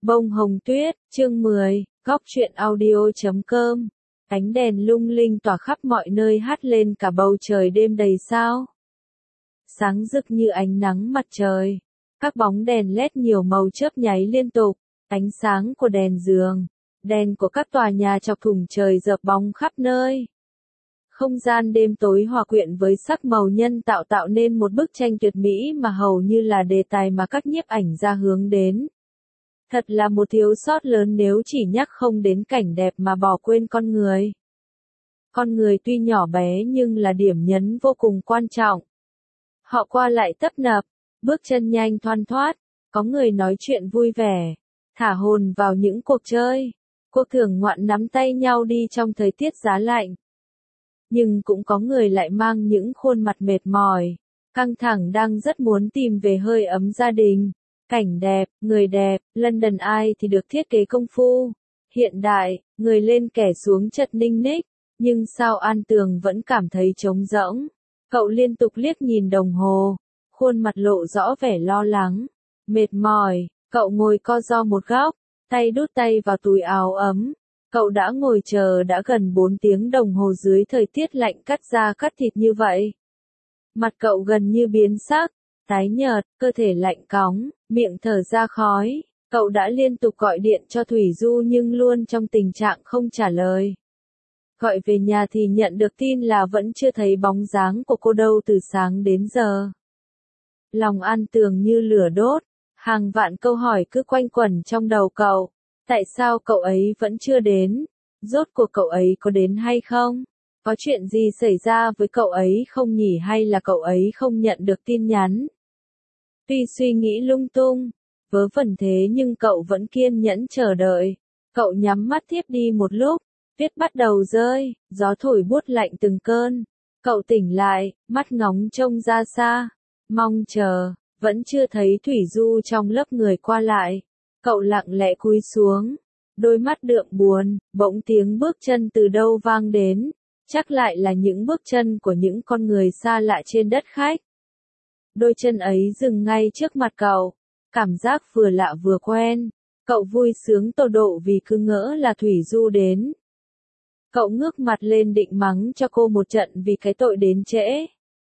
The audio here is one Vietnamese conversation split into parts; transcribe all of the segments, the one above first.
Bông hồng tuyết, chương 10, góc truyện audio.com. Ánh đèn lung linh tỏa khắp mọi nơi hắt lên cả bầu trời đêm đầy sao. Sáng rực như ánh nắng mặt trời. Các bóng đèn led nhiều màu chớp nháy liên tục. Ánh sáng của đèn giường, đèn của các tòa nhà chọc thủng trời dợp bóng khắp nơi. Không gian đêm tối hòa quyện với sắc màu nhân tạo nên một bức tranh tuyệt mỹ mà hầu như là đề tài mà các nhiếp ảnh gia hướng đến. Thật là một thiếu sót lớn nếu chỉ nhắc không đến cảnh đẹp mà bỏ quên con người. Con người tuy nhỏ bé nhưng là điểm nhấn vô cùng quan trọng. Họ qua lại tấp nập, bước chân nhanh thoăn thoắt, có người nói chuyện vui vẻ, thả hồn vào những cuộc chơi, cuộc thưởng ngoạn nắm tay nhau đi trong thời tiết giá lạnh. Nhưng cũng có người lại mang những khuôn mặt mệt mỏi, căng thẳng đang rất muốn tìm về hơi ấm gia đình. Cảnh đẹp, người đẹp, London ai thì được thiết kế công phu, hiện đại, người lên kẻ xuống chật ninh ních, nhưng sao An Tường vẫn cảm thấy trống rỗng. Cậu liên tục liếc nhìn đồng hồ, khuôn mặt lộ rõ vẻ lo lắng, mệt mỏi, cậu ngồi co ro một góc, tay đút tay vào túi áo ấm. Cậu đã ngồi chờ đã gần 4 tiếng đồng hồ dưới thời tiết lạnh cắt da cắt thịt như vậy. Mặt cậu gần như biến sắc, tái nhợt, cơ thể lạnh cóng, miệng thở ra khói. Cậu đã liên tục gọi điện cho Thủy Du nhưng luôn trong tình trạng không trả lời. Gọi về nhà thì nhận được tin là vẫn chưa thấy bóng dáng của cô đâu từ sáng đến giờ. Lòng An Tường như lửa đốt, hàng vạn câu hỏi cứ quanh quẩn trong đầu cậu. Tại sao cậu ấy vẫn chưa đến? Rốt cuộc cậu ấy có đến hay không? Có chuyện gì xảy ra với cậu ấy không nhỉ, hay là cậu ấy không nhận được tin nhắn? Tuy suy nghĩ lung tung, vớ vẩn thế nhưng cậu vẫn kiên nhẫn chờ đợi. Cậu nhắm mắt thiếp đi một lúc, tuyết bắt đầu rơi, gió thổi buốt lạnh từng cơn. Cậu tỉnh lại, mắt ngóng trông ra xa, mong chờ, vẫn chưa thấy Thủy Du trong lớp người qua lại. Cậu lặng lẽ cúi xuống, đôi mắt đượm buồn, bỗng tiếng bước chân từ đâu vang đến, chắc lại là những bước chân của những con người xa lạ trên đất khách. Đôi chân ấy dừng ngay trước mặt cậu, cảm giác vừa lạ vừa quen, cậu vui sướng tột độ vì cứ ngỡ là Thủy Du đến. Cậu ngước mặt lên định mắng cho cô một trận vì cái tội đến trễ.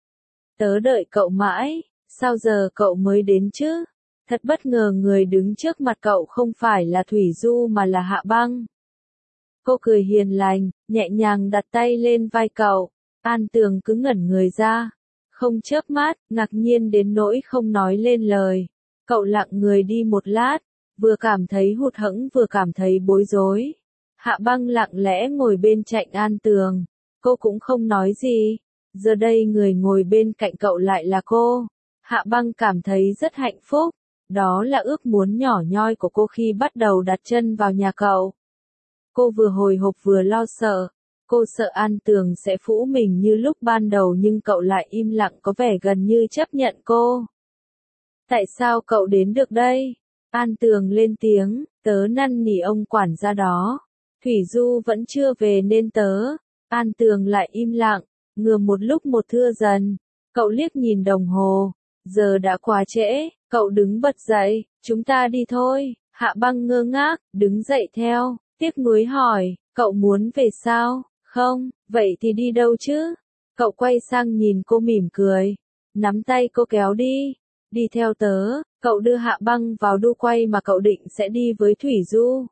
Tớ đợi cậu mãi, sao giờ cậu mới đến chứ? Thật bất ngờ người đứng trước mặt cậu không phải là Thủy Du mà là Hạ Băng. Cô cười hiền lành, nhẹ nhàng đặt tay lên vai cậu. An Tường cứ ngẩn người ra, không chớp mắt, ngạc nhiên đến nỗi không nói lên lời. Cậu lặng người đi một lát, vừa cảm thấy hụt hẫng vừa cảm thấy bối rối. Hạ Băng lặng lẽ ngồi bên cạnh An Tường, cô cũng không nói gì. Giờ đây người ngồi bên cạnh cậu lại là cô. Hạ Băng cảm thấy rất hạnh phúc. Đó là ước muốn nhỏ nhoi của cô khi bắt đầu đặt chân vào nhà cậu. Cô vừa hồi hộp vừa lo sợ. Cô sợ An Tường sẽ phũ mình như lúc ban đầu nhưng cậu lại im lặng có vẻ gần như chấp nhận cô. Tại sao cậu đến được đây? An Tường lên tiếng, tớ năn nỉ ông quản gia đó. Thủy Du vẫn chưa về nên tớ. An Tường lại im lặng, ngừa một lúc một thưa dần. Cậu liếc nhìn đồng hồ. Giờ đã quá trễ, cậu đứng bật dậy, chúng ta đi thôi. Hạ Băng ngơ ngác, đứng dậy theo, tiếc nuối hỏi, cậu muốn về sao? Không, vậy thì đi đâu chứ? Cậu quay sang nhìn cô mỉm cười, nắm tay cô kéo đi. Đi theo tớ, cậu đưa Hạ Băng vào đu quay mà cậu định sẽ đi với Thủy Du.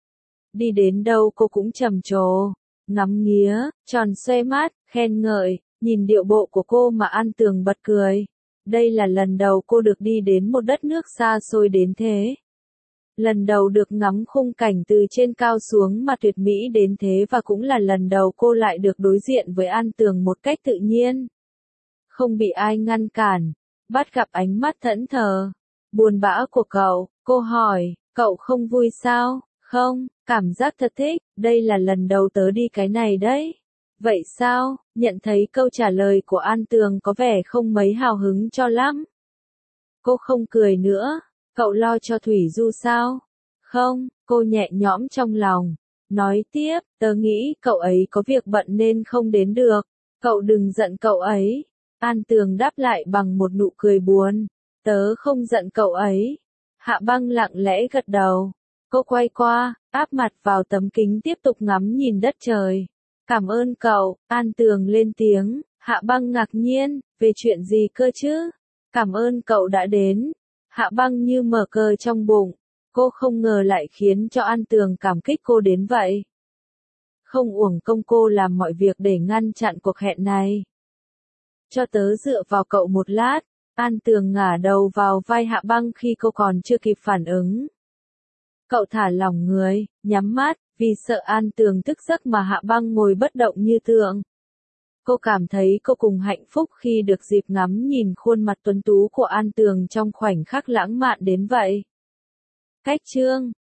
Đi đến đâu cô cũng trầm trồ, ngắm nghía, tròn xoe mắt, khen ngợi, nhìn điệu bộ của cô mà An Tường bật cười. Đây là lần đầu cô được đi đến một đất nước xa xôi đến thế. Lần đầu được ngắm khung cảnh từ trên cao xuống mà tuyệt mỹ đến thế, và cũng là lần đầu cô lại được đối diện với An Tường một cách tự nhiên. Không bị ai ngăn cản, bắt gặp ánh mắt thẫn thờ, buồn bã của cậu, cô hỏi, cậu không vui sao? Không, cảm giác thật thích, đây là lần đầu tớ đi cái này đấy. Vậy sao? Nhận thấy câu trả lời của An Tường có vẻ không mấy hào hứng cho lắm. Cô không cười nữa. Cậu lo cho Thủy Du sao? Không, cô nhẹ nhõm trong lòng. Nói tiếp, tớ nghĩ cậu ấy có việc bận nên không đến được. Cậu đừng giận cậu ấy. An Tường đáp lại bằng một nụ cười buồn. Tớ không giận cậu ấy. Hạ Băng lặng lẽ gật đầu. Cô quay qua, áp mặt vào tấm kính tiếp tục ngắm nhìn đất trời. Cảm ơn cậu, An Tường lên tiếng. Hạ Băng ngạc nhiên, về chuyện gì cơ chứ? Cảm ơn cậu đã đến. Hạ Băng như mở cờ trong bụng. Cô không ngờ lại khiến cho An Tường cảm kích cô đến vậy. Không uổng công cô làm mọi việc để ngăn chặn cuộc hẹn này. Cho tớ dựa vào cậu một lát. An Tường ngả đầu vào vai Hạ Băng khi cô còn chưa kịp phản ứng. Cậu thả lỏng người, nhắm mắt, vì sợ An Tường thức giấc mà Hạ Băng ngồi bất động như tượng. Cô cảm thấy cô cùng hạnh phúc khi được dịp ngắm nhìn khuôn mặt tuấn tú của An Tường trong khoảnh khắc lãng mạn đến vậy. Cách chương